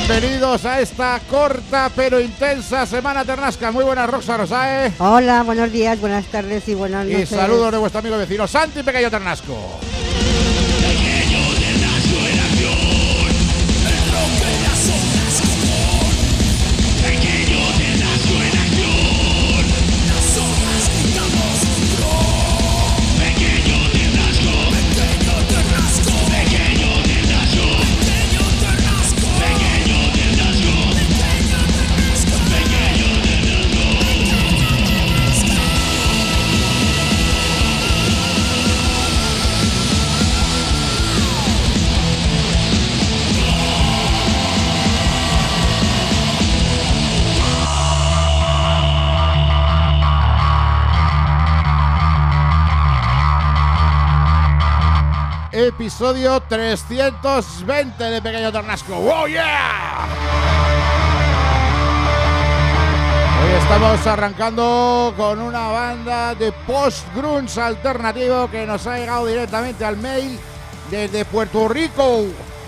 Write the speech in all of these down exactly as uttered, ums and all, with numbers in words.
Bienvenidos a esta corta pero intensa semana ternasca. Muy buenas, Roxa Rosae. Hola, buenos días, buenas tardes y buenas noches. Y saludos de vuestro amigo vecino Santi Pequeño Ternasco. Episodio trescientos veinte de Pequeño Ternasco. ¡Wow, yeah! Hoy estamos arrancando con una banda de post-grunge alternativo que nos ha llegado directamente al mail desde Puerto Rico.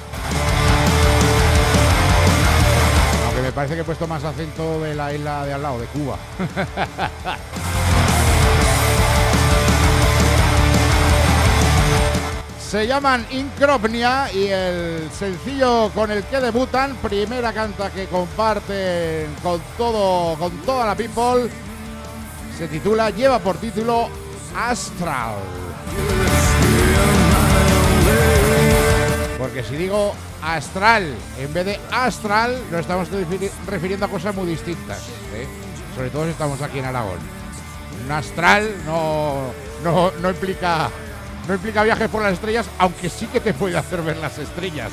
Aunque me parece que he puesto más acento de la isla de al lado, de Cuba. Se llaman Incropnia y el sencillo con el que debutan, primera canta que comparten con todo, con toda la people, se titula, lleva por título Astral. Porque si digo astral en vez de astral, nos estamos refiriendo a cosas muy distintas, ¿eh? Sobre todo si estamos aquí en Aragón. Un astral no, no, no implica... No implica viajes por las estrellas, aunque sí que te puede hacer ver las estrellas.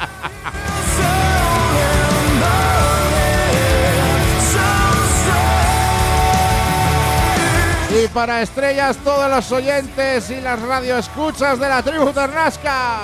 Y para estrellas, todos los oyentes y las radioescuchas de la tribu Ternasca.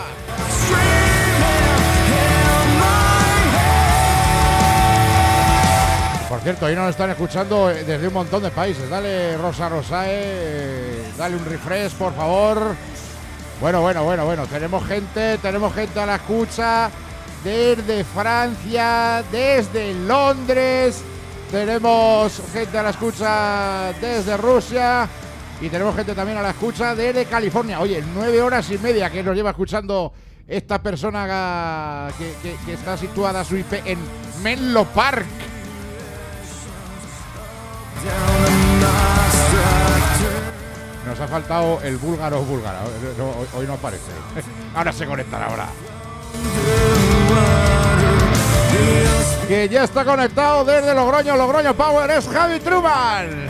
Por cierto, hoy nos están escuchando desde un montón de países. Dale, Rosa Rosae, dale un refresh, por favor. Bueno, bueno, bueno, bueno, tenemos gente, tenemos gente a la escucha desde Francia, desde Londres, tenemos gente a la escucha desde Rusia y tenemos gente también a la escucha desde California. Oye, nueve horas y media que nos lleva escuchando esta persona que, que, que está situada su I P en Menlo Park. Nos ha faltado el búlgaro búlgara. Hoy no aparece. Ahora se conectará ahora. Que ya está conectado desde Logroño, Logroño Power, es Javi Truman.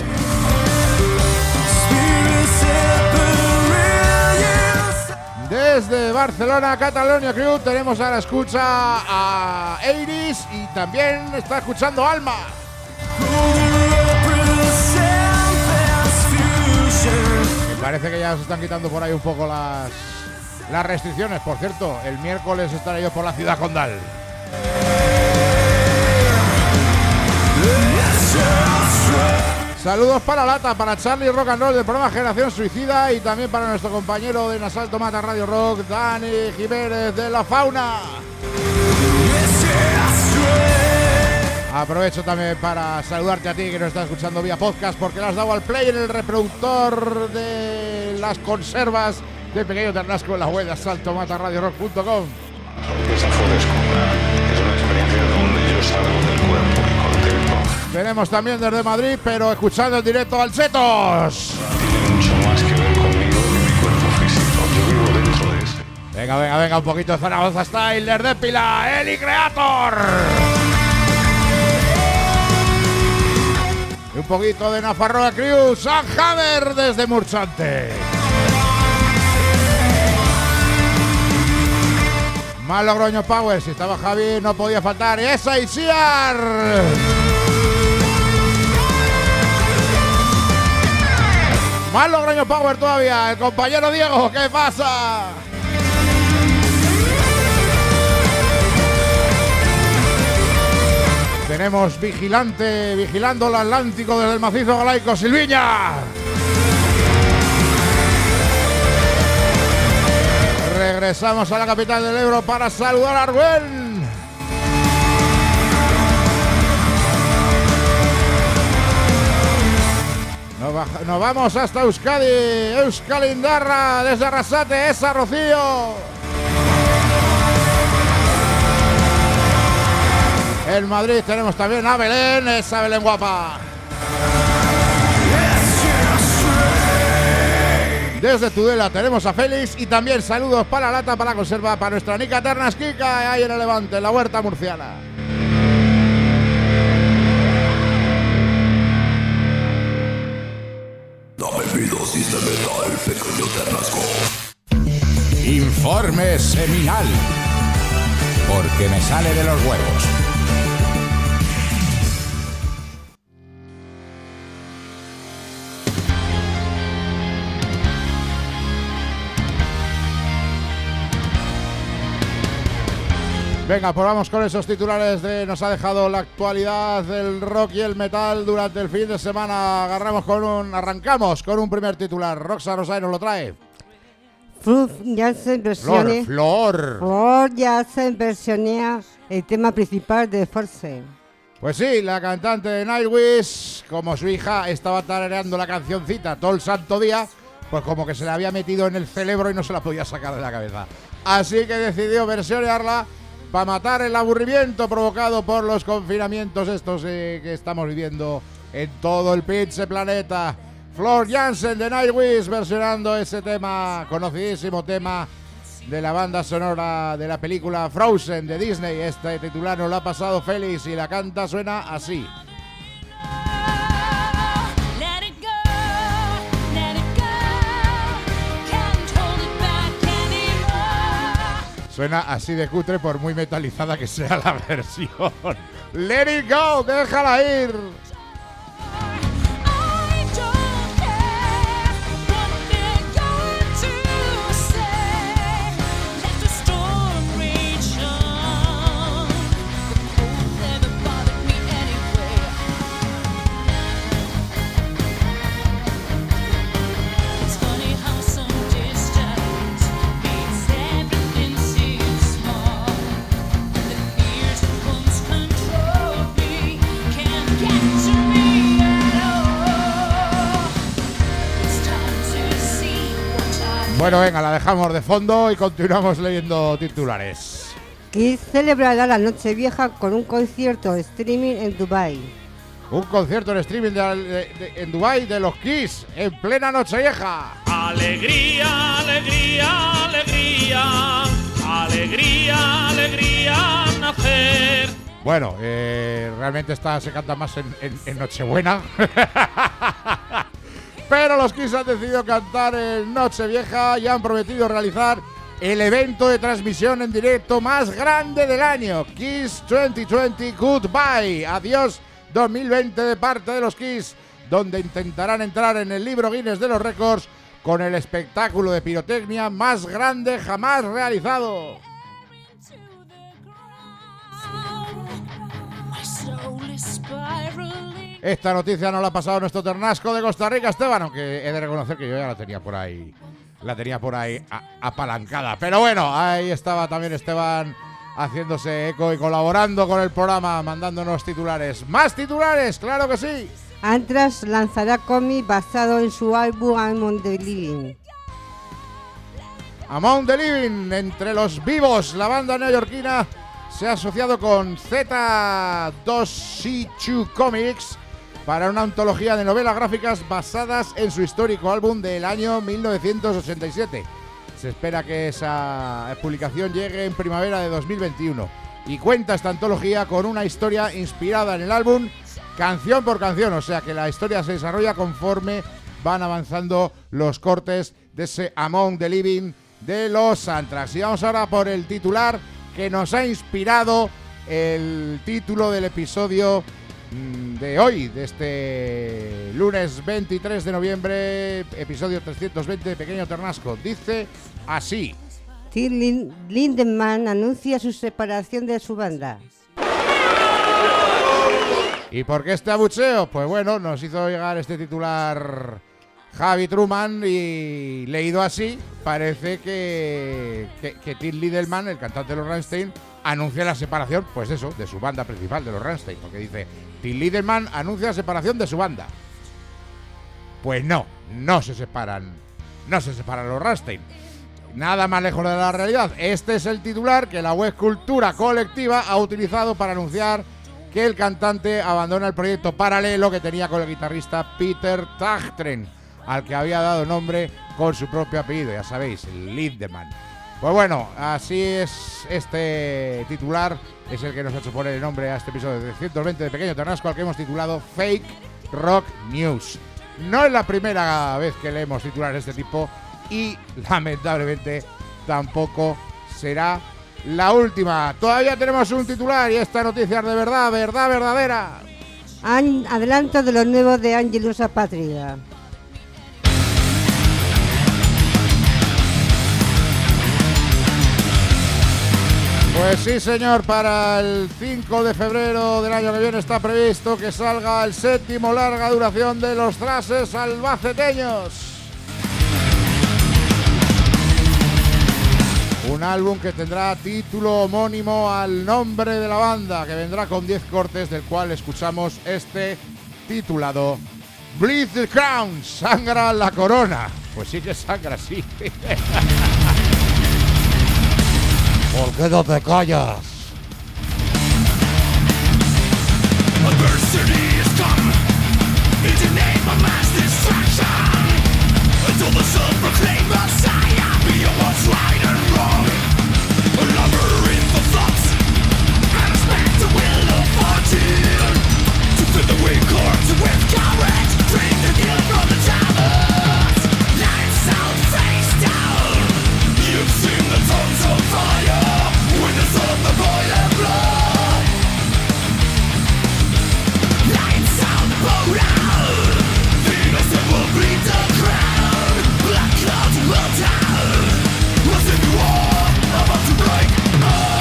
Desde Barcelona, Catalonia Crew, tenemos a la escucha a Eiris y también está escuchando Alma. Parece que ya se están quitando por ahí un poco las, las restricciones. Por cierto, el miércoles estaré yo por la ciudad condal. Saludos para Lata, para Charlie Rock and Roll del programa Generación Suicida y también para nuestro compañero de Nasalto Mata Radio Rock, Dani Jiménez de La Fauna. Aprovecho también para saludarte a ti que nos estás escuchando vía podcast porque le has dado al play en el reproductor de las conservas de Pequeño Ternasco en la web de asalto mata radio rock punto com. Esa fue descomunal. Es una experiencia donde yo salgo del cuerpo y contemplo. Tenemos también desde Madrid, pero escuchando en directo al Chetos. Tiene mucho más que ver conmigo que mi cuerpo físico. Yo vivo dentro de ese. Venga, venga, venga, un poquito de Zaragoza Style, desde Pila, Eli Creator. Un poquito de Nafarroa Crew, San Javer desde Murchante. Más Logroño Power, si estaba Javi no podía faltar. ¡Esa Isiar! Más Logroño Power todavía, el compañero Diego, ¿qué pasa? Tenemos vigilante, vigilando el Atlántico desde el macizo galaico, Silviña. Regresamos a la capital del Ebro para saludar a Argüen. baja, nos vamos hasta Euskadi, Euskal Indarra, desde Arrasate, esa Rocío. En Madrid tenemos también a Belén, esa Belén guapa. Desde Tudela tenemos a Félix y también saludos para la lata, para la conserva, para nuestra Nica Ternasquica, ahí en el Levante, en la huerta murciana. Dame mi dosis de metal, pequeño Ternasco. Informe seminal, porque me sale de los huevos. Venga, pues vamos con esos titulares de nos ha dejado la actualidad del rock y el metal durante el fin de semana. Agarramos con un, arrancamos con un primer titular. Roxa Rosay nos lo trae. Flor Jansen versione. Flor, Flor. Flor Jansen versionea el tema principal de Force. Pues sí, la cantante de Nightwish, como su hija estaba tarareando la cancioncita todo el santo día, pues como que se le había metido en el cerebro y no se la podía sacar de la cabeza. Así que decidió versionearla para matar el aburrimiento provocado por los confinamientos estos eh, que estamos viviendo en todo el pinche planeta. Flor Jansen de Nightwish versionando ese tema, conocidísimo tema de la banda sonora de la película Frozen de Disney. Este titular nos lo ha pasado Félix y la canta suena así. Suena así de cutre por muy metalizada que sea la versión. Let it go, déjala ir. Bueno, venga, la dejamos de fondo y continuamos leyendo titulares. Kiss celebrará la Nochevieja con un concierto de streaming en Dubái. Un concierto en streaming de, de, de, en Dubái de los Kiss en plena Nochevieja. Alegría, alegría, alegría, alegría, alegría, nacer. Bueno, eh, realmente esta se canta más en, en, en Nochebuena. Pero los Kiss han decidido cantar en Nochevieja y han prometido realizar el evento de transmisión en directo más grande del año. Kiss veinte veinte Goodbye. Adiós dos mil veinte de parte de los Kiss, donde intentarán entrar en el libro Guinness de los récords con el espectáculo de pirotecnia más grande jamás realizado. Esta noticia nos la ha pasado nuestro Ternasco de Costa Rica, Esteban, aunque he de reconocer que yo ya la tenía por ahí, la tenía por ahí a, apalancada. Pero bueno, ahí estaba también Esteban haciéndose eco y colaborando con el programa, mandándonos titulares. ¡Más titulares! ¡Claro que sí! Anthrax lanzará cómic basado en su álbum Among the Living. Among the Living, entre los vivos, la banda neoyorquina se ha asociado con Z dos C dos Comics para una antología de novelas gráficas basadas en su histórico álbum del año mil novecientos ochenta y siete. Se espera que esa publicación llegue en primavera de dos mil veintiuno y cuenta esta antología con una historia inspirada en el álbum canción por canción, o sea que la historia se desarrolla conforme van avanzando los cortes de ese Among the Living de los Anthrax. Y vamos ahora por el titular que nos ha inspirado el título del episodio de hoy, de este lunes veintitrés de noviembre, episodio trescientos veinte de Pequeño Ternasco. Dice así: Till Lindemann anuncia su separación de su banda. ¿Y por qué este abucheo? Pues bueno, nos hizo llegar este titular Javi Truman y leído así, parece que, que, que Till Lindemann, el cantante de los Rammstein, anuncia la separación, pues eso, de su banda principal, de los Rammstein, porque dice Till Lindemann anuncia la separación de su banda. Pues no, no se separan, no se separan los Rammstein. Nada más lejos de la realidad. Este es el titular que la web Cultura Colectiva ha utilizado para anunciar que el cantante abandona el proyecto paralelo que tenía con el guitarrista Peter Tägtren, al que había dado nombre con su propio apellido, ya sabéis, Lindemann. Pues bueno, así es este titular, es el que nos ha hecho poner el nombre a este episodio de ciento veinte de Pequeño Ternasco, al que hemos titulado Fake Rock News. No es la primera vez que leemos titulares de este tipo y lamentablemente tampoco será la última. Todavía tenemos un titular y esta noticia es de verdad, verdad verdadera. An- adelanto de los nuevos de Angelus Apátrida. Pues sí, señor, para el cinco de febrero del año que viene está previsto que salga el séptimo larga duración de los Thrashes albaceteños. Un álbum que tendrá título homónimo al nombre de la banda, que vendrá con diez cortes, del cual escuchamos este titulado Bleed the Crown, sangra la corona. Pues sí que sangra, sí. ¿Por qué no te callas? Adversity has come in the name of mass destruction. Until the self-proclaimed Messiah be what's right and wrong. A lover in the thoughts and expect the will of fortune to fill the weak hearts with courage, drink the guilt from the tablets. Lights out, face down. You've seen the tongues of fire. Witness of the boiling blood. Lights out, boat out. The innocent will bleed the crowd. Black clouds will down. Was in war, about to break out.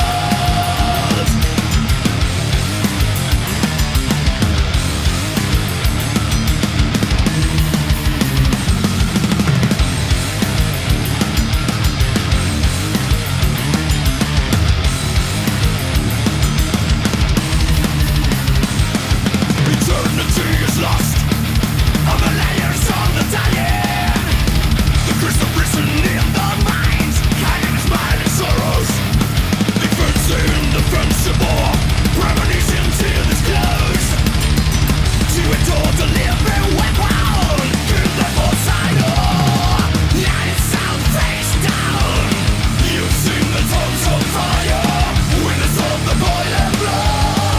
Eternity is lost. All the layers on the dying. The crystal prison in the mind. Hiding his mind in sorrows. Defense indefensible. Premonition till it's closed. To endure the living weapon. Kill the Poseidon. Lights out, face down. You've seen the tongues of fire. Witness of the boiling blood.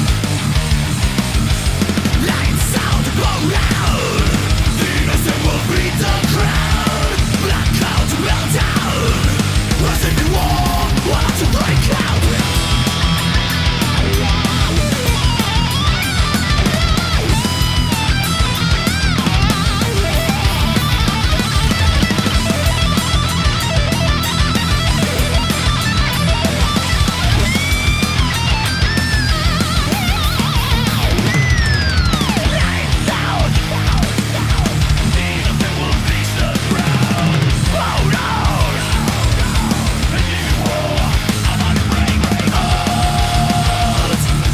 Lights out, blow out. The innocent will bleed the crowd. Black clouds will down. As if you war, about to break out. Lights out. The innocent will bleed the crowd. Hold on. And you war, about to break out.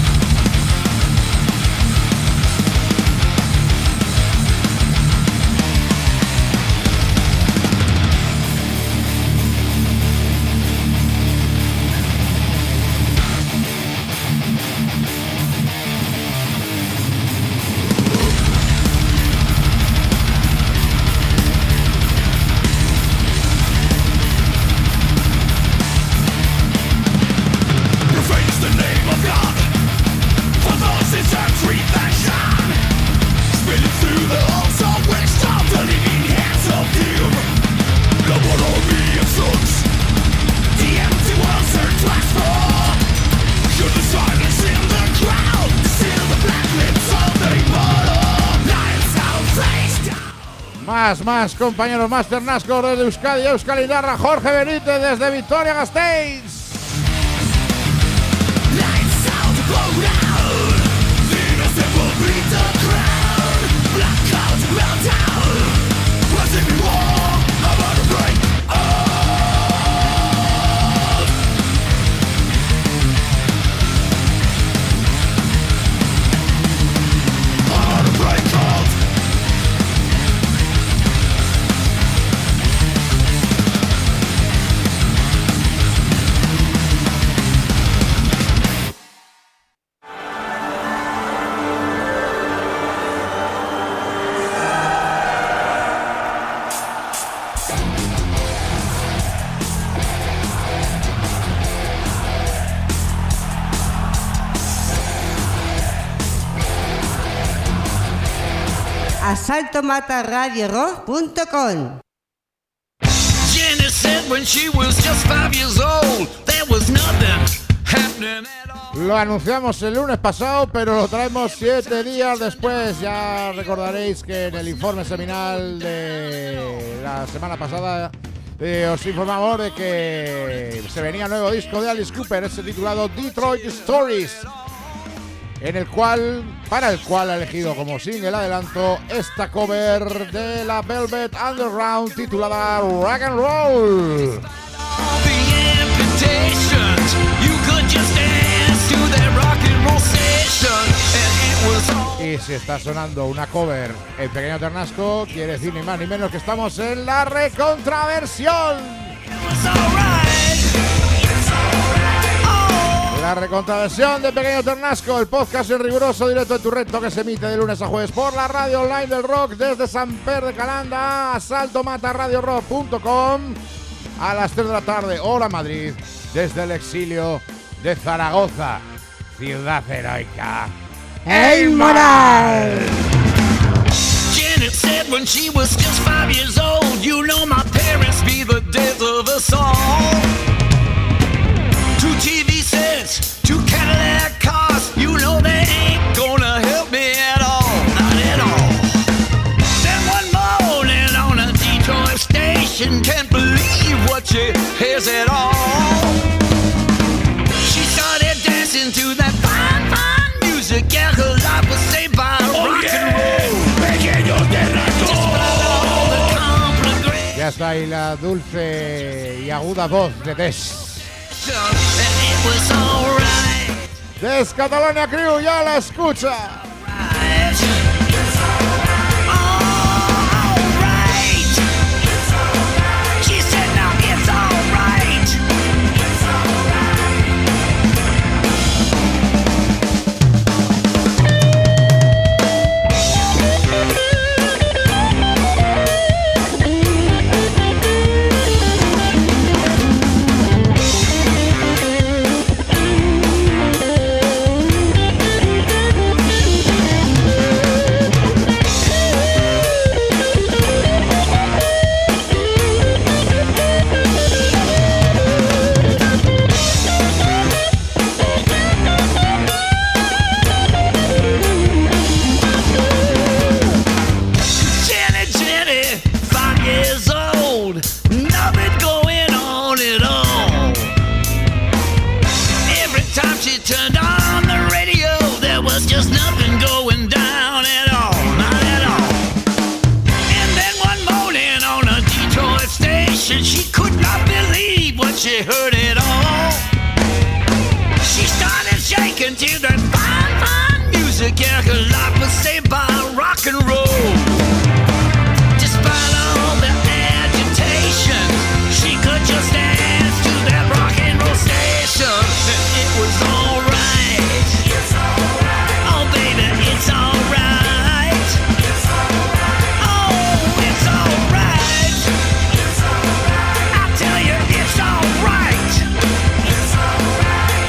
Profanes the name of God. For those is a revention. Spilling through the halls of wisdom. The living hands of doom. The one army of sons. The empty walls are twice for. Show the silence in the crowd. Seal the black lips of the immortal. Lights out, face down. Más, más, compañeros, más Ternasco desde Euskadi, Euskal Indarra, Jorge Benítez desde Vitoria-Gasteiz. Lights out, blow out. The innocent will bleed the crowd. Black clouds will down. Was if you war, about to break out. About to break out. a salto mata radio rock punto com. Jenny said when she was just five years old, there was nothing happening at all. Lo anunciamos el lunes pasado, pero lo traemos siete días después. Ya recordaréis que en el informe semanal de la semana pasada eh, os informamos de que se venía nuevo disco de Alice Cooper, ese titulado Detroit Stories, en el cual, para el cual ha elegido como single adelanto esta cover de la Velvet Underground titulada Rock and Roll. Y si está sonando una cover en Pequeño Ternasco, quiere decir ni más ni menos que estamos en la recontraversión. La recontraversión de Pequeño Ternasco, el podcast en riguroso directo de tu reto que se emite de lunes a jueves por la radio online del rock desde San Pedro de Calanda a salto mata radio rock punto com a las tres de la tarde, hora Madrid, desde el exilio de Zaragoza, ciudad heroica. ¡El Moral! Janet said when she was just five years old, you know my parents be the death of us all. Two T V sets, two Cadillac cars, you know they ain't gonna help me at all, not at all. Then one morning on a Detroit station, can't believe what she hears at all. She started dancing to that fine, fine music, yeah, her life was saved by oh rock yeah. and roll. Pequeño Ternasco. Ya está ahí la dulce y aguda voz de Des. Des Catalonia Crew, ya la escucha. She heard it all. She started shaking to that fine, fine music. Yeah, her life was saved by rock and roll. Despite all the agitation, she could just dance to that rock and roll station. And it was alright. Oh, baby, it's alright. Oh, it's alright. I tell you, it's alright. It's alright.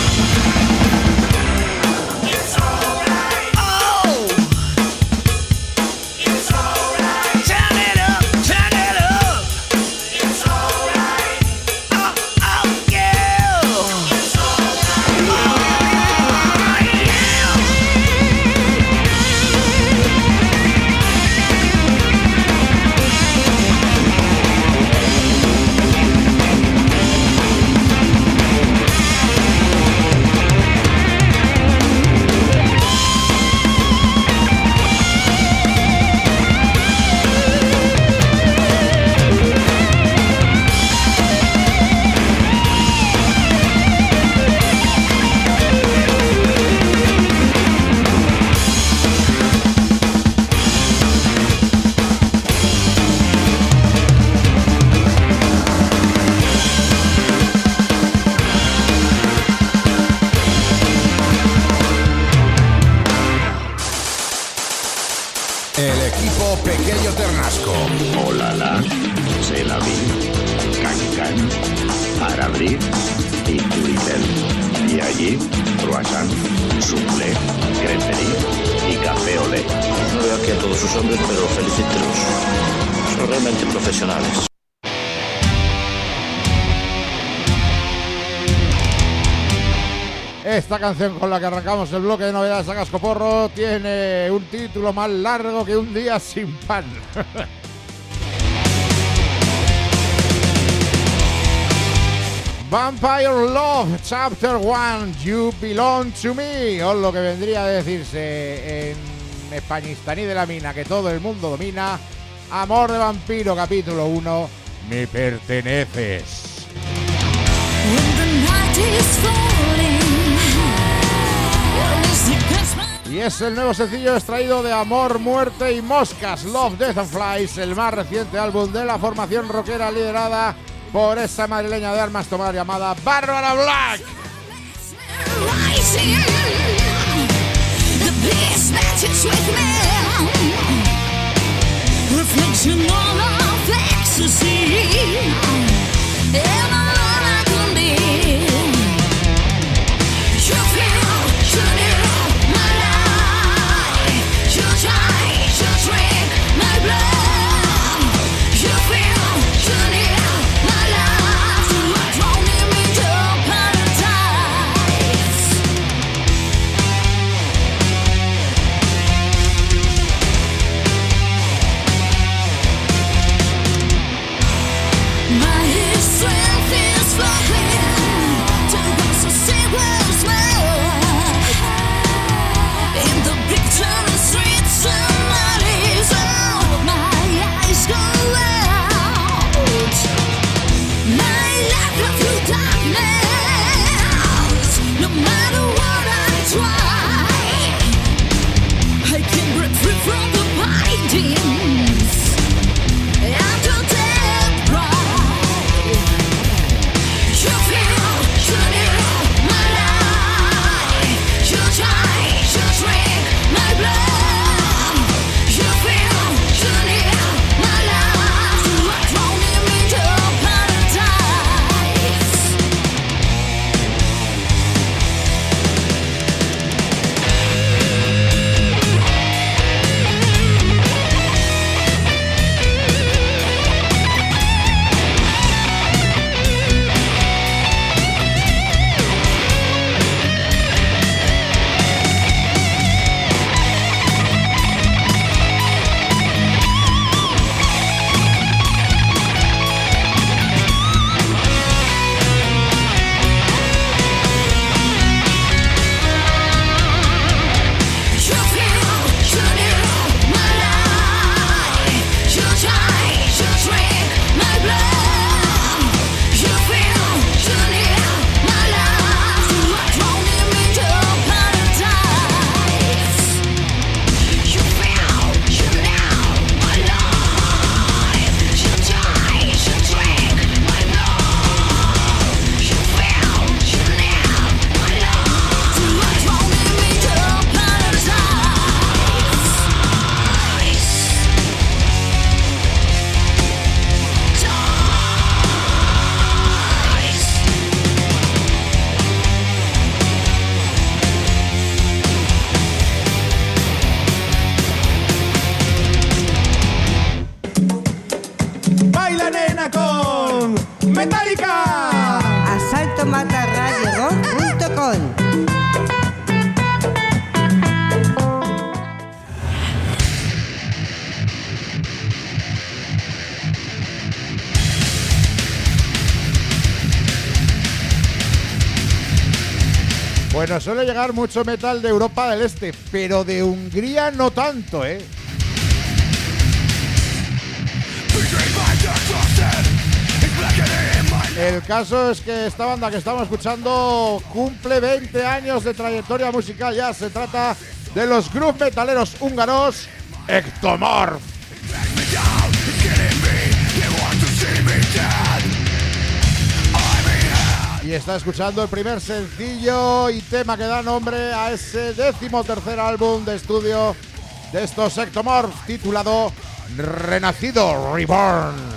It's alright. Oh. It's alright. Turn it up, turn it up. It's alright. Oh, oh, yeah. It's alright. Oh, yeah. El equipo Pequeño Ternasco. Olala, c'est la vie, Cancan, para abrir y Turitel. Y allí, croissant, soufflé, creperie y café olé. No veo aquí a todos sus hombres, pero felicítelos. Son realmente profesionales. Esta canción con la que arrancamos el bloque de novedades a cascoporro tiene un título más largo que un día sin pan. Vampire Love, Chapter one, You Belong to Me, o lo que vendría a decirse en españistaní de la mina, que todo el mundo domina. Amor de vampiro, capítulo uno, Me perteneces. Y es el nuevo sencillo extraído de Amor, Muerte y Moscas, Love, Death and Flies, el más reciente álbum de la formación rockera liderada por esa madrileña de armas tomar llamada Bárbara Black. Bueno, suele llegar mucho metal de Europa del Este, pero de Hungría no tanto, ¿eh? El caso es que esta banda que estamos escuchando cumple veinte años de trayectoria musical ya. Se trata de los groove metaleros húngaros Ectomorph. Y está escuchando el primer sencillo y tema que da nombre a ese décimo tercer álbum de estudio de estos Ectomorph, titulado Renacido, Reborn.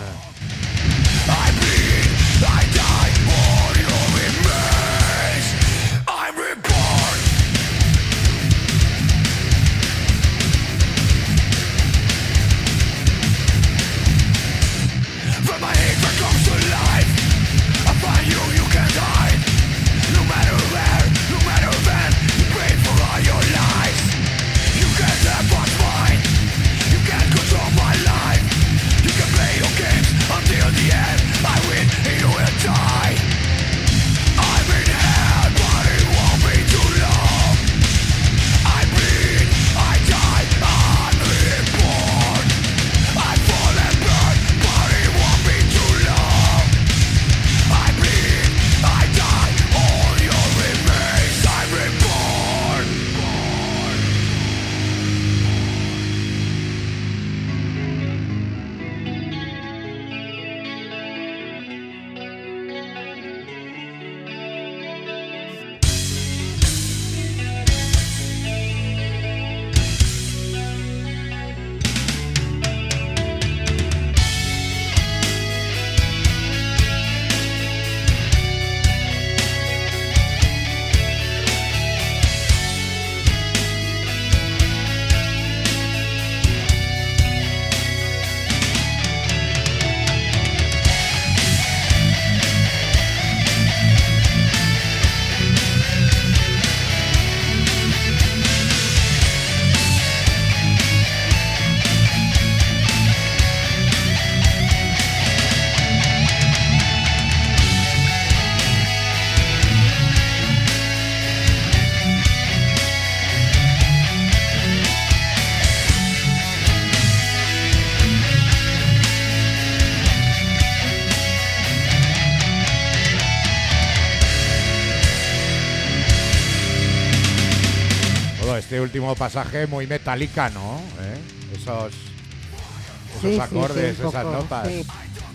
último pasaje muy metálica, ¿no? ¿Eh? Esos, esos Sí, sí, acordes, sí, un esas poco, notas. sí.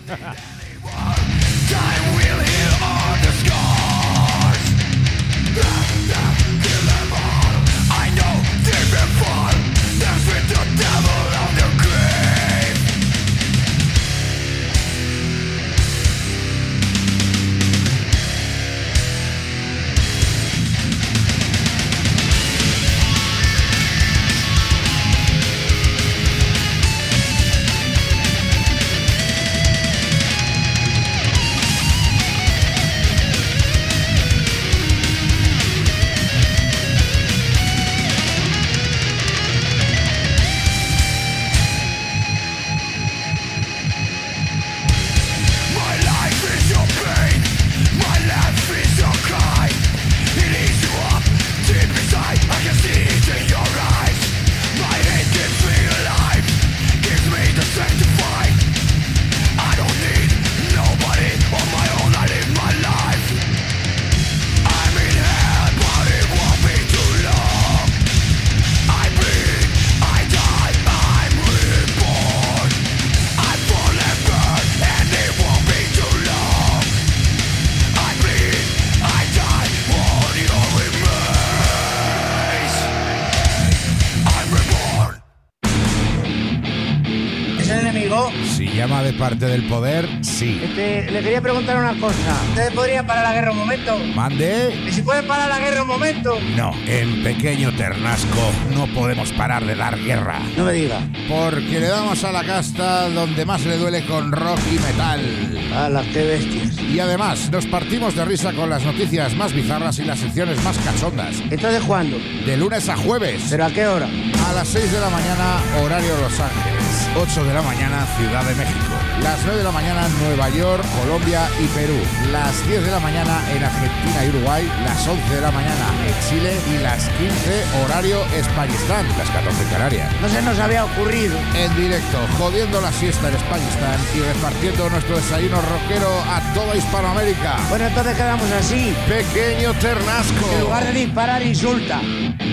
Si llama de parte del poder, sí. Este, le quería preguntar una cosa. ¿Ustedes podrían parar la guerra un momento? ¿Mande? ¿Y si pueden parar la guerra un momento? No, en Pequeño Ternasco no podemos parar de dar guerra. No me diga. Porque le damos a la casta donde más le duele con rock y metal. ¡Hala, qué bestias! Y además, nos partimos de risa con las noticias más bizarras y las secciones más cachondas. ¿Entonces cuándo? De lunes a jueves. ¿Pero a qué hora? A las seis de la mañana, horario Los Ángeles. ocho de la mañana, Ciudad de México. Las nueve de la mañana, Nueva York, Colombia y Perú. Las diez de la mañana en Argentina y Uruguay. Las once de la mañana en Chile. Y las quince, horario Españistán. Las catorce en Canarias. No se nos había ocurrido. En directo, jodiendo la siesta en Españistán y repartiendo nuestro desayuno rockero a toda Hispanoamérica. Bueno, entonces quedamos así. Pequeño Ternasco. En lugar de disparar, insulta.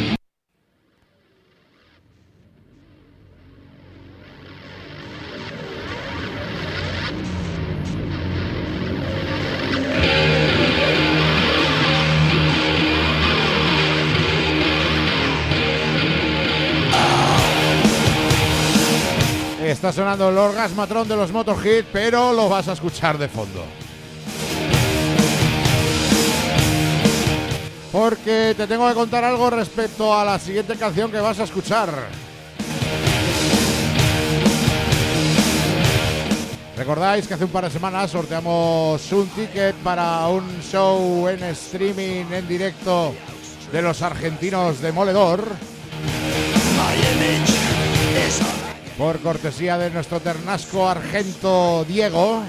Está sonando el orgasmatrón de los Motorhead, pero lo vas a escuchar de fondo. Porque te tengo que contar algo respecto a la siguiente canción que vas a escuchar. ¿Recordáis que hace un par de semanas sorteamos un ticket para un show en streaming en directo de los argentinos Demoledor? Por cortesía de nuestro ternasco argento Diego.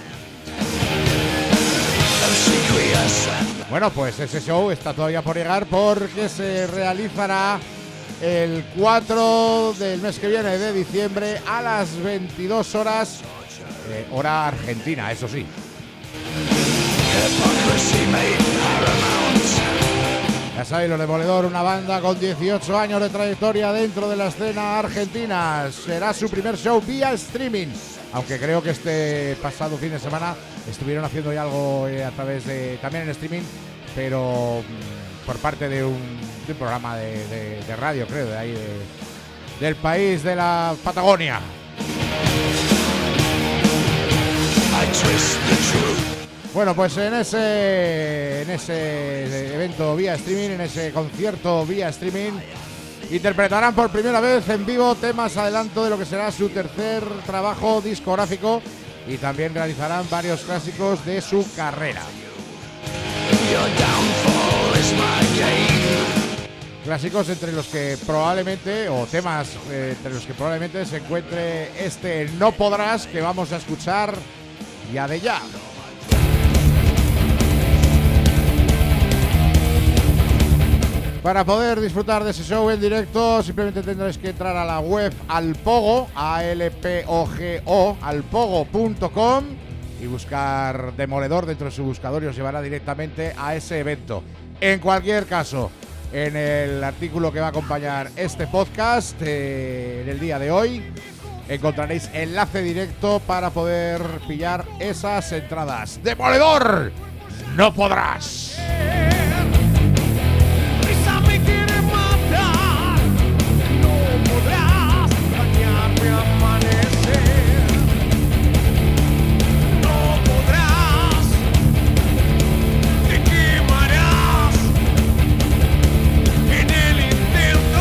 Bueno, pues ese show está todavía por llegar porque se realizará el cuatro del mes que viene de diciembre a las veintidós horas, eh, hora argentina, eso sí. Ya sabéis, los Demoledor, una banda con dieciocho años de trayectoria dentro de la escena argentina. Será su primer show vía streaming, aunque creo que este pasado fin de semana estuvieron haciendo ya algo eh, a través de, también en streaming, pero mm, por parte de un, de un programa de, de, de radio, creo, de ahí, de, del país de la Patagonia. Bueno, pues en ese, en ese evento vía streaming, en ese concierto vía streaming, interpretarán por primera vez en vivo temas adelanto de lo que será su tercer trabajo discográfico y también realizarán varios clásicos de su carrera. Clásicos entre los que probablemente, o temas eh, entre los que probablemente se encuentre este No Podrás que vamos a escuchar ya de ya. Para poder disfrutar de ese show en directo, simplemente tendréis que entrar a la web Alpogo, A L P O G O, alpogo punto com, y buscar Demoledor dentro de su buscador y os llevará directamente a ese evento. En cualquier caso, en el artículo que va a acompañar este podcast. Eh, en el día de hoy encontraréis enlace directo para poder pillar esas entradas. ¡Demoledor! ¡No podrás! Risa me quiere matar, no podrás dañarme a amanecer, no podrás, te quemarás en el intento,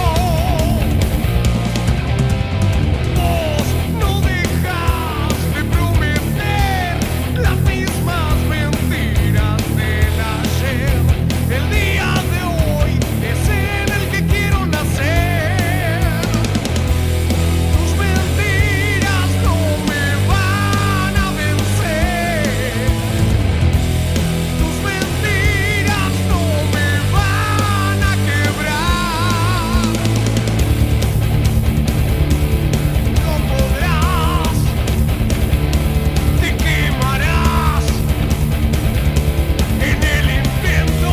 vos no dejas de prometer las mismas mentiras del ayer. El día de hoy es en el que quiero nacer. Tus mentiras no me van a vencer. Tus mentiras no me van a quebrar. No podrás, te quemarás en el intento.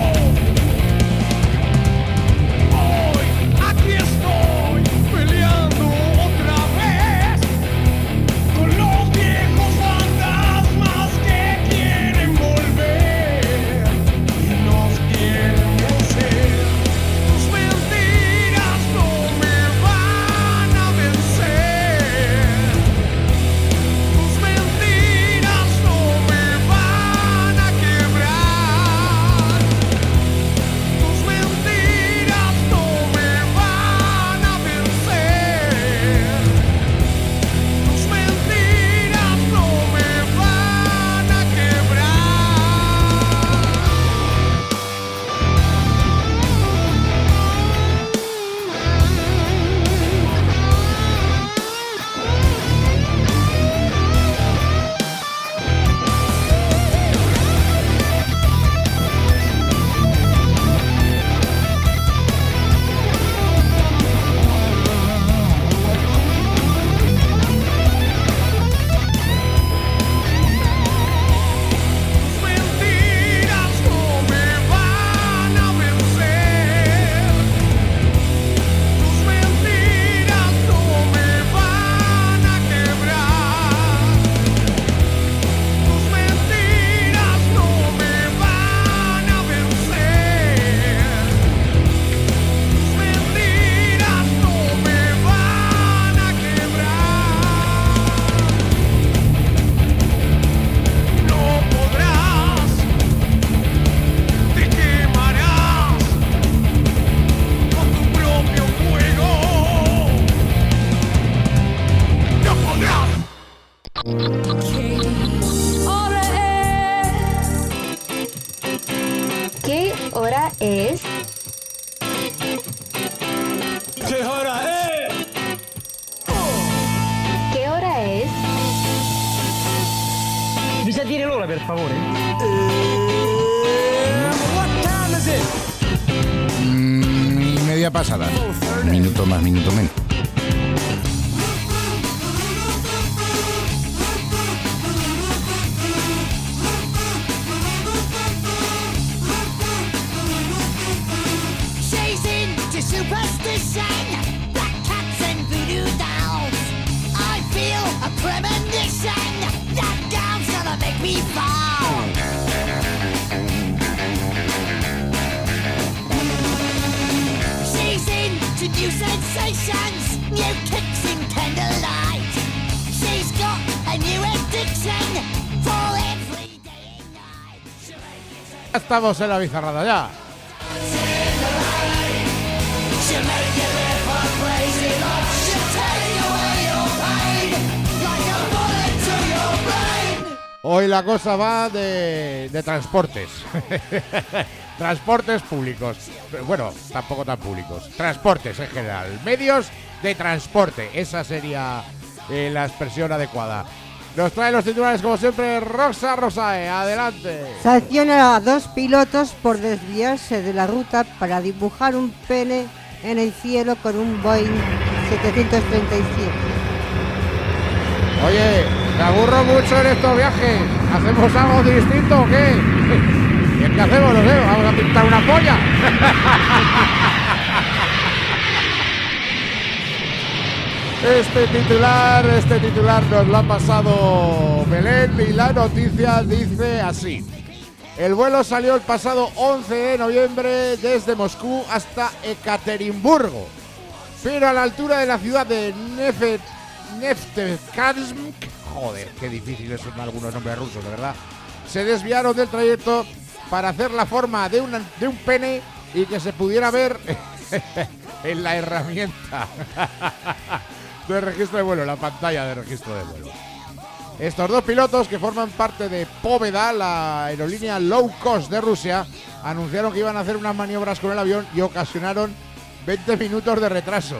Hoy aquí estoy peleando otra vez con los viejos fantasmas que quieren volver y nos quieren vencer. Tus mentiras no me van a vencer. Tus mentiras no me van a quebrar. Tus mentiras no me van a vencer. Tus mentiras no me van a quebrar. Tus mentiras no me van a vencer. Tus mentiras no me van a quebrar. Tus mentiras no me van a vencer. Tus mentiras no me van a quebrar. No podrás, te quemarás con tu propio fuego. No podrás. ¿Qué hora es? ¿Qué hora es? ¿Qué hora es? Mi sa dire l'ora, per favore? What time is it? Mm, y media pasada. Minuto más, minuto menos. She's into superstition, black cats and voodoo dolls. I feel a premonition, that gown's gonna make me fall. She's into new sensations, new kicks in candlelight. She's got a new addiction for every day and night. She'll make you Ya estamos en la bizarrada ya. She'll make you live for crazy love. She'll take away your pain like a bullet to your brain. Hoy la cosa va de, de transportes. Transportes públicos. Bueno, tampoco tan públicos. Transportes en general. Medios de transporte. Esa sería eh, la expresión adecuada. Nos trae los titulares, como siempre, Rosa Rosae. Adelante. Sanciona a dos pilotos por desviarse de la ruta para dibujar un pene en el cielo con un Boeing setecientos treinta y siete. Oye, me aburro mucho en estos viajes. ¿Hacemos algo distinto o qué? ¿Qué, qué hacemos? No sé, vamos a pintar una polla. Este titular, este titular nos lo ha pasado Belén y la noticia dice así. El vuelo salió el pasado once de noviembre desde Moscú hasta Ekaterimburgo, pero a la altura de la ciudad de Nefe, Neftekarsk, joder, qué difíciles son algunos nombres rusos, de verdad, se desviaron del trayecto para hacer la forma de, una, de un pene y que se pudiera ver en la herramienta de registro de vuelo, la pantalla de registro de vuelo. Estos dos pilotos, que forman parte de Poveda, la aerolínea low cost de Rusia, anunciaron que iban a hacer unas maniobras con el avión y ocasionaron veinte minutos de retraso.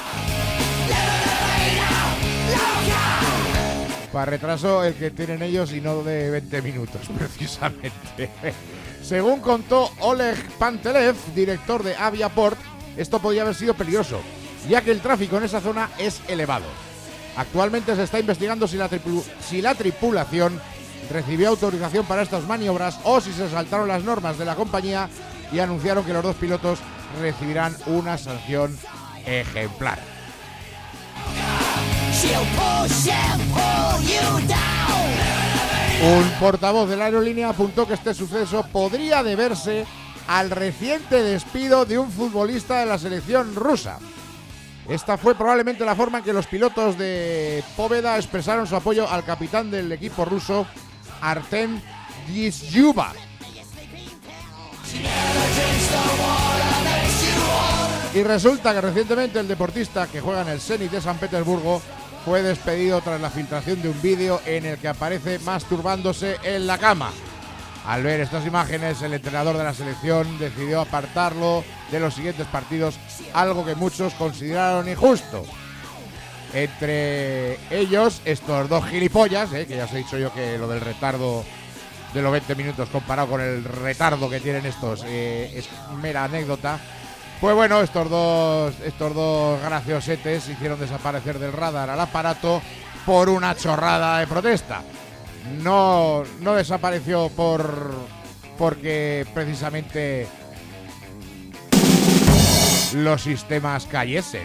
Para retraso el que tienen ellos y no de veinte minutos, precisamente. Según contó Oleg Pantelev, director de Aviaport, esto podría haber sido peligroso, ya que el tráfico en esa zona es elevado. Actualmente se está investigando si la, tripu- si la tripulación recibió autorización para estas maniobras o si se saltaron las normas de la compañía, y anunciaron que los dos pilotos recibirán una sanción ejemplar. Un portavoz de la aerolínea apuntó que este suceso podría deberse al reciente despido de un futbolista de la selección rusa. Esta fue probablemente la forma en que los pilotos de Poveda expresaron su apoyo al capitán del equipo ruso, Artem Dzyuba. Y resulta que recientemente el deportista, que juega en el Zenit de San Petersburgo, fue despedido tras la filtración de un vídeo en el que aparece masturbándose en la cama. Al ver estas imágenes, el entrenador de la selección decidió apartarlo de los siguientes partidos, algo que muchos consideraron injusto. Entre ellos, estos dos gilipollas, eh, que ya os he dicho yo que lo del retardo de los veinte minutos comparado con el retardo que tienen estos eh, es mera anécdota. Pues bueno, estos dos, estos dos graciosetes hicieron desaparecer del radar al aparato por una chorrada de protesta. No, no desapareció por porque precisamente los sistemas cayesen.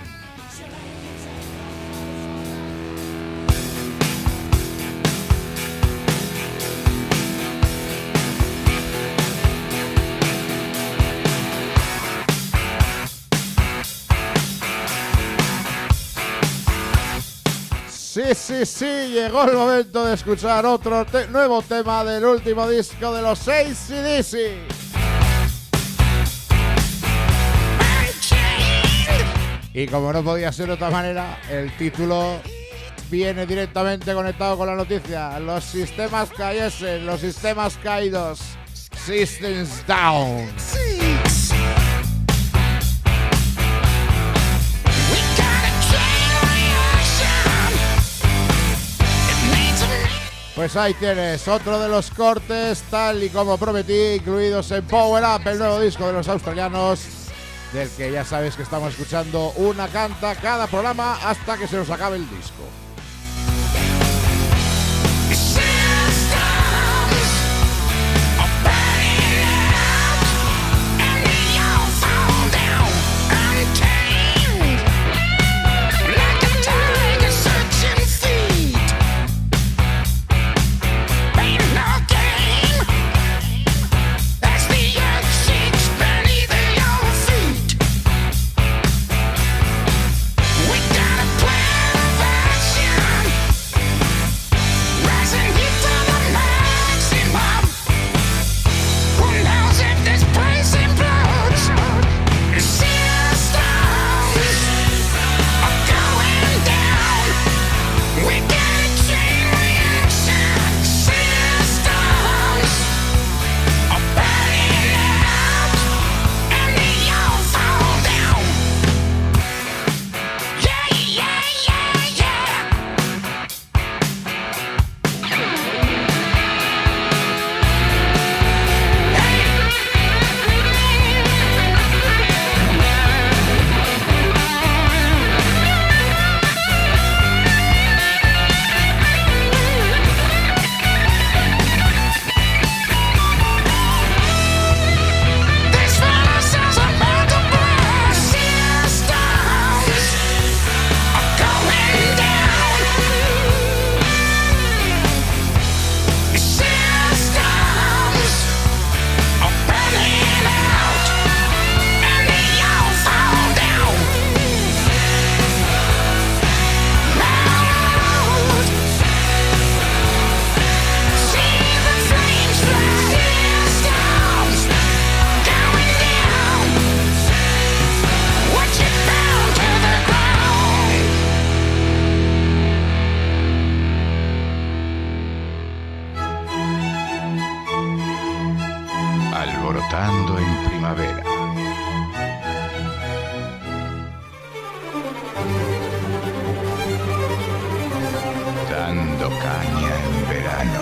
Sí, sí, sí, llegó el momento de escuchar otro te- nuevo tema del último disco de los A C D C. Y como no podía ser de otra manera, el título viene directamente conectado con la noticia. Los sistemas cayesen, los sistemas caídos. Systems down. Pues ahí tienes otro de los cortes, tal y como prometí, incluidos en Power Up, el nuevo disco de los australianos, del que ya sabes que estamos escuchando una canta cada programa hasta que se nos acabe el disco. cantando en primavera. Dando caña en verano.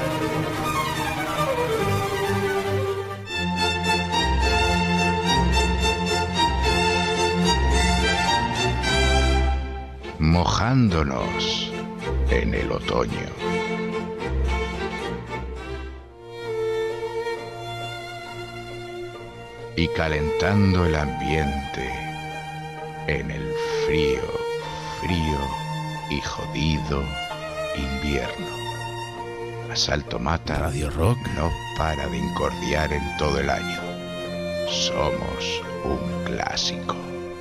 Mojándonos en el otoño. Y calentando el ambiente en el frío, frío y jodido invierno. Asalto Mata Radio Rock no para de incordiar en todo el año. Somos un clásico.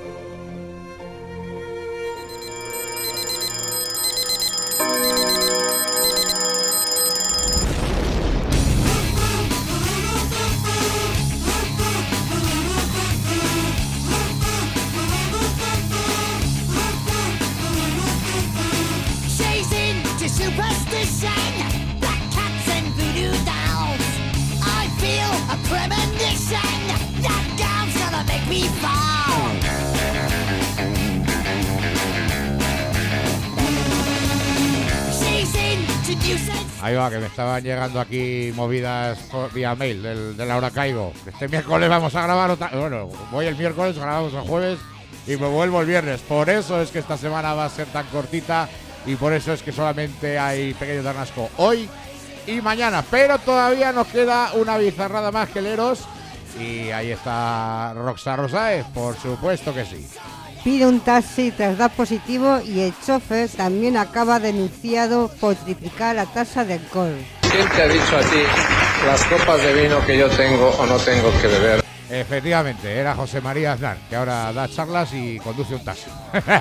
Ahí va, que me estaban llegando aquí movidas por, vía mail del, de la hora caigo. Este miércoles vamos a grabar otra... Bueno, voy el miércoles, grabamos el jueves y me vuelvo el viernes. Por eso es que esta semana va a ser tan cortita y por eso es que solamente hay Pequeño Ternasco hoy y mañana. Pero todavía nos queda una bizarrada más que leeros y ahí está Roxa Rosae, por supuesto que sí. Pide un taxi tras dar positivo y el chofer también acaba denunciado por triplicar la tasa de alcohol. ¿Quién te ha dicho a ti las copas de vino que yo tengo o no tengo que beber? Efectivamente, era José María Aznar, que ahora da charlas y conduce un taxi.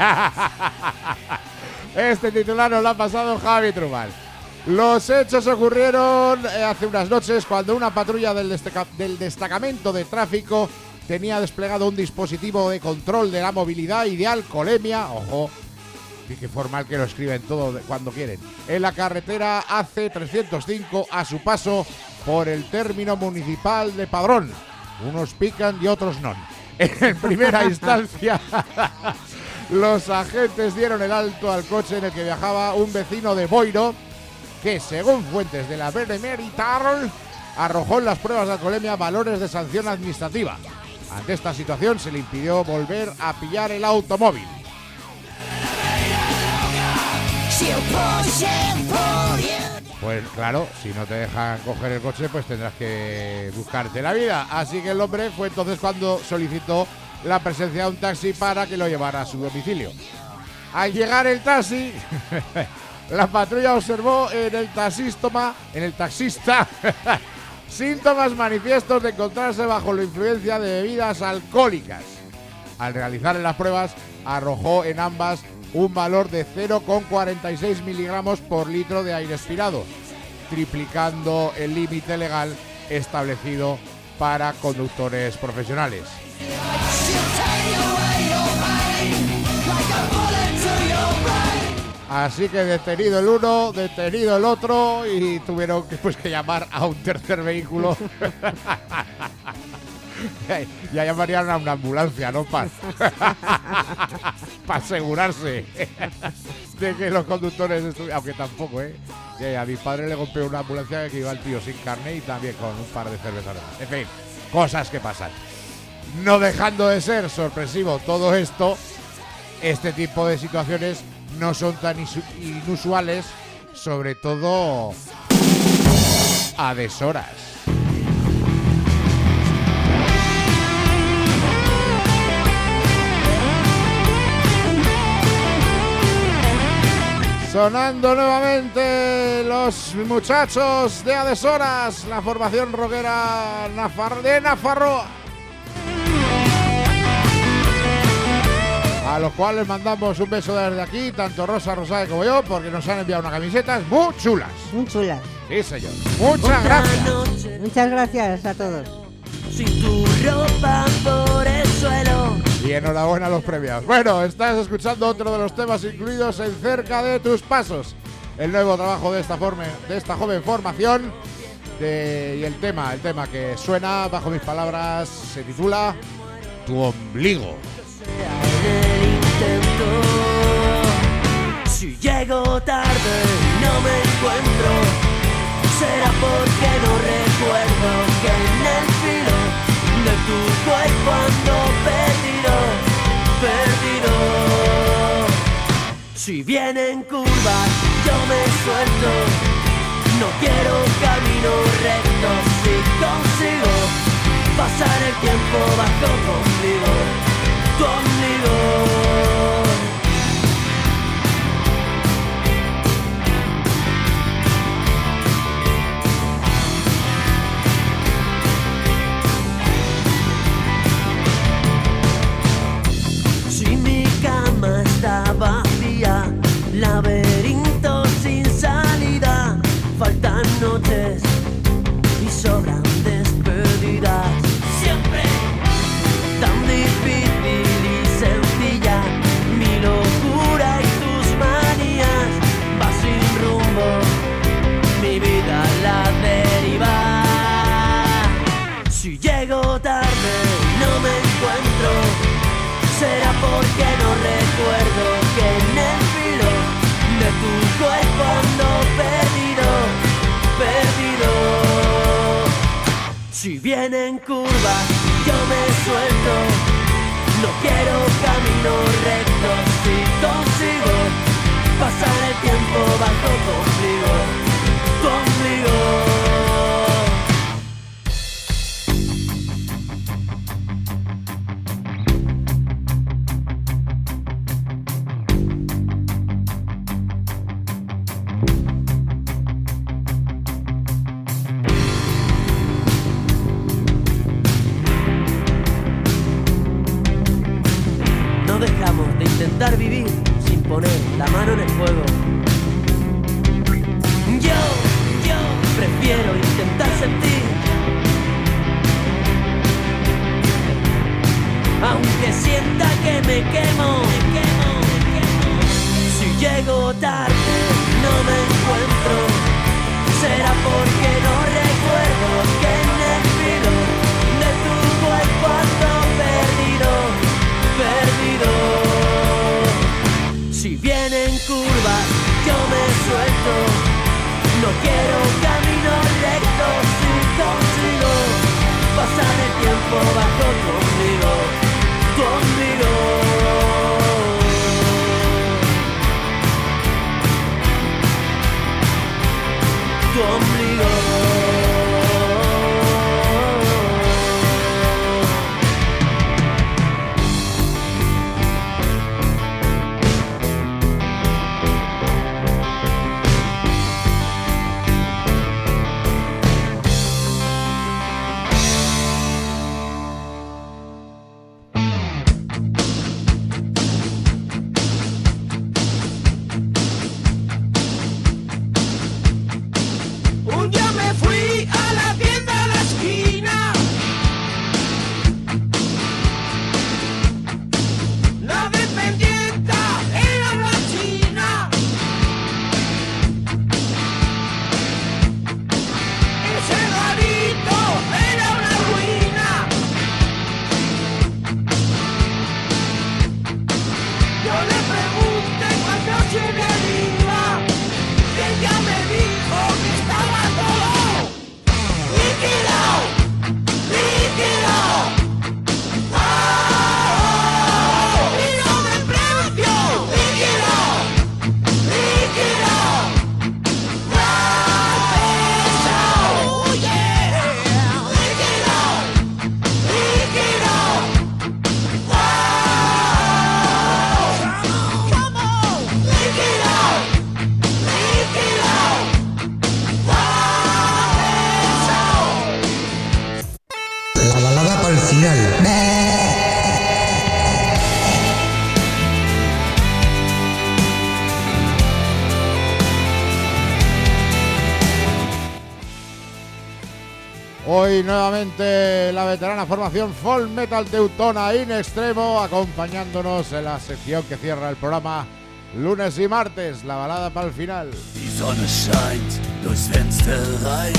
Este titular nos lo ha pasado Javi Trumal. Los hechos ocurrieron hace unas noches cuando una patrulla del, destaca- del destacamento de tráfico tenía desplegado un dispositivo de control de la movilidad y de alcoholemia, ojo, y qué formal que lo escriben todo cuando quieren, en la carretera A C trescientos cinco a su paso por el término municipal de Padrón. Unos pican y otros no. En primera instancia, los agentes dieron el alto al coche en el que viajaba un vecino de Boiro, que según fuentes de la Benemeritar arrojó en las pruebas de alcoholemia valores de sanción administrativa. Ante esta situación se le impidió volver a pillar el automóvil. Pues claro, si no te dejan coger el coche, pues tendrás que buscarte la vida. Así que el hombre fue entonces cuando solicitó la presencia de un taxi para que lo llevara a su domicilio. Al llegar el taxi, la patrulla observó en el taxístoma, en el taxista, síntomas manifiestos de encontrarse bajo la influencia de bebidas alcohólicas. Al realizar las pruebas, arrojó en ambas un valor de cero coma cuarenta y seis miligramos por litro de aire expirado, triplicando el límite legal establecido para conductores profesionales. Así que detenido el uno, detenido el otro y tuvieron que, pues, que llamar a un tercer vehículo. Ya llamarían a una ambulancia, ¿no? Para pa asegurarse de que los conductores estuvieran. Aunque tampoco, ¿eh? Que a mi padre le compré una ambulancia que iba el tío sin carne y también con un par de cervezas. En fin, cosas que pasan. No dejando de ser sorpresivo todo esto, este tipo de situaciones no son tan inusuales, sobre todo a deshoras. Sonando nuevamente los muchachos de A Deshoras, la formación rockera Nafar- de Nafarroa, a los cuales mandamos un beso desde aquí, tanto Rosa Rosae como yo, porque nos han enviado unas camisetas muy chulas. Muy chulas. Sí, señor. Muchas gracias. Muchas gracias a todos. Sin tu ropa por el suelo. Y enhorabuena a los premios. Bueno, estás escuchando otro de los temas incluidos en Cerca de tus pasos, el nuevo trabajo de esta, forma, de esta joven formación, de, y el tema, el tema que suena bajo mis palabras se titula Tu ombligo. Si llego tarde y no me encuentro, será porque no recuerdo que en el filo de tu cuerpo ando perdido, perdido. Si vienen curvas yo me suelto, no quiero camino recto. Si consigo pasar el tiempo bajo tu ombligo, tu ombligo. Está vacía, laberinto sin salida, faltan noches y sobran despedidas. Siempre tan difícil y sencilla, mi locura y tus manías, va sin rumbo, mi vida a la deriva. Si llego tarde no me encuentro, será porque no recuerdo que en el filo de tu cuerpo ando perdido, perdido. Si vienen curvas yo me suelto, no quiero camino recto. Si consigo pasar el tiempo bajo tu ombligo, tu ombligo. Intentar vivir sin poner la mano en el fuego. Yo, yo prefiero intentar sentir, aunque sienta que me quemo, me quemo, me quemo. Si llego tarde no me encuentro, será porque no recuerdo que en el filo de tu cuerpo ando perdido, perdido. Si vienen curvas yo me suelto, no quiero camino recto. Si consigo pasar el tiempo bajo tu ombligo, tu ombligo. Tu ombligo. Hoy nuevamente la veterana formación Folk Metal Teutona in extremo, acompañándonos en la sección que cierra el programa lunes y martes, la balada para el final. Die Sonne scheint durchs Fenster rein.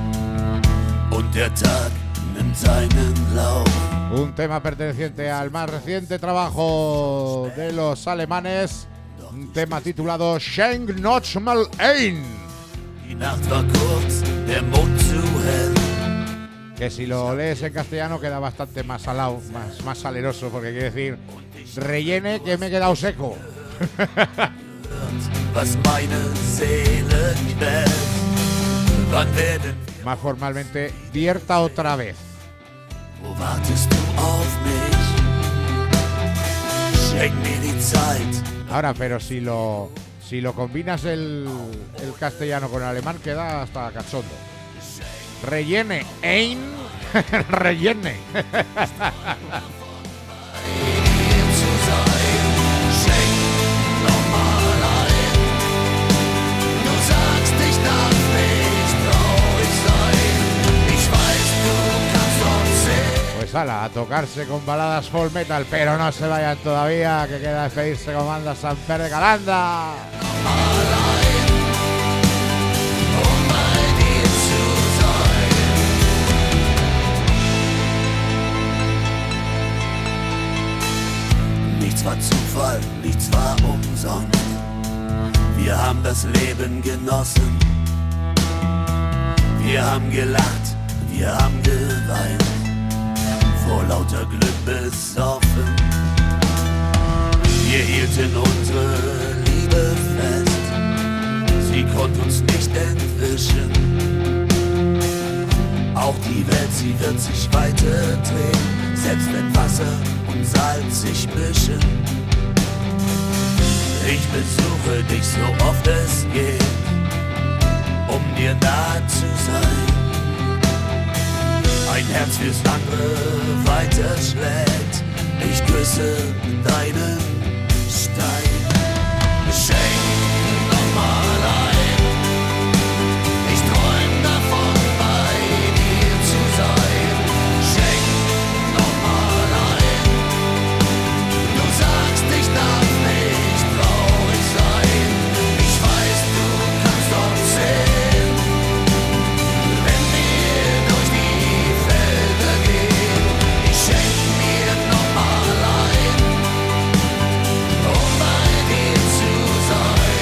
und der Tag nimmt seinen Lauf. Un tema perteneciente al más reciente trabajo de los alemanes, un tema titulado Schenk noch mal ein. Die Nacht war kurz, der Mond zu hell. Que si lo lees en castellano queda bastante más salado, más, más saleroso, porque quiere decir rellene que me he quedado seco. Was meine Seele quält. Wann werden Más formalmente, vierta otra vez. Wo wartest du auf mich? Schenk mir die Zeit. Ahora, pero si lo si lo combinas el, el castellano con el alemán queda hasta cachondo. Rellene, ein, rellene. Pues ala, a tocarse con baladas full metal, pero no se vayan todavía, que queda despedirse con banda Samper de Calanda. Nichts war Zufall, nichts war umsonst. Wir haben das Leben genossen. Wir haben gelacht, wir haben geweint. Vor lauter Glück besoffen. Wir hielten unsere Liebe fest. Sie konnte uns nicht entwischen. Auch die Welt, sie wird sich weiter drehen. Selbst wenn Wasser und Salz sich mischen. Ich besuche dich so oft es geht, um dir nah zu sein. Ein Herz fürs andere weiter schlägt. Ich küsse deinen Stein. Schenk nochmal ein. Ich träum davon, bei dir zu sein. Schenk nochmal ein. Du sagst, ich darf nicht traurig sein. Ich weiß, du kannst doch sehen, wenn wir durch die Felder gehen. Ich schenk mir nochmal ein, um bei dir zu sein.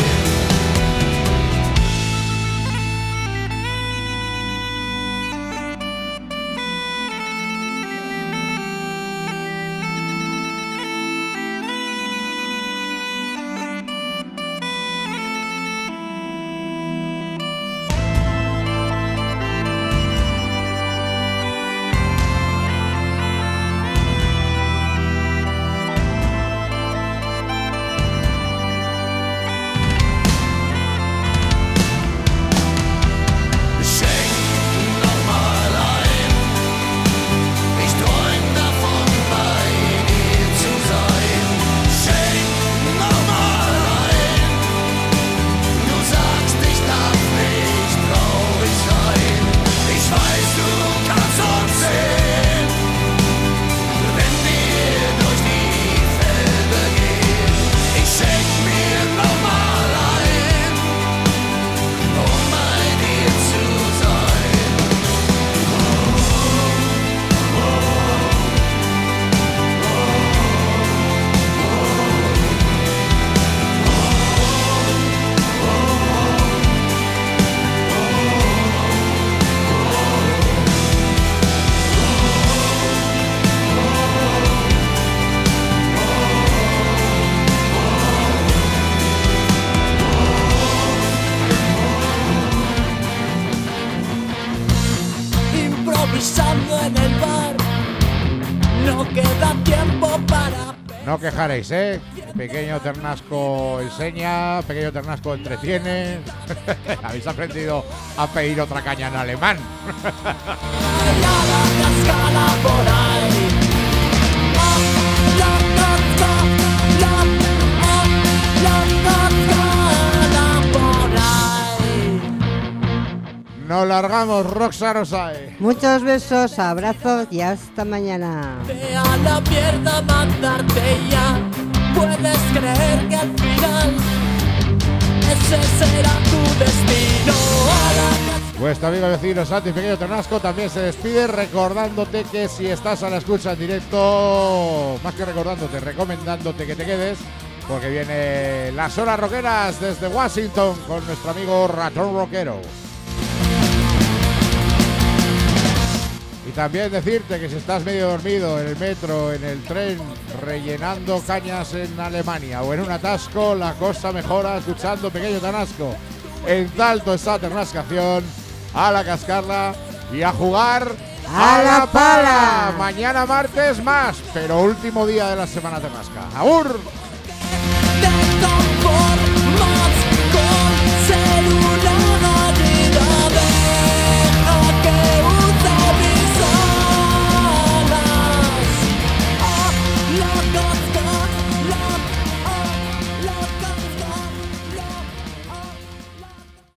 Schenk nochmal ein. Ich träum davon, bei dir zu sein. Schenk nochmal ein. Du sagst, ich darf nicht traurig sein. Ich weiß, du kannst uns sehen, wenn wir durch die Felder gehen. Ich schenk mir nochmal ein, um bei dir zu sein. Improvisando en el bar, no queda tiempo para. No quejaréis, ¿eh? Pequeño Ternasco enseña, Pequeño Ternasco entretiene. Habéis aprendido a pedir otra caña en alemán. Nos largamos, Roxa Rosae. Muchos besos, abrazos y hasta mañana. A la mierda mandarte ya. Puedes creer que al final ese será tu destino. A la Vuestro amigo vecino Santi Pequeño Ternasco también se despide recordándote que si estás a la escucha en directo, más que recordándote, recomendándote que te quedes, porque viene las horas rockeras desde Washington con nuestro amigo Ratón Rockero. Y también decirte que si estás medio dormido en el metro, en el tren, rellenando cañas en Alemania o en un atasco, la cosa mejora escuchando Pequeño Ternasco. En Talto esta ternascación, a la cascarla y a jugar a la pala. Mañana martes más, pero último día de la semana ternasca. ¡Agur! Por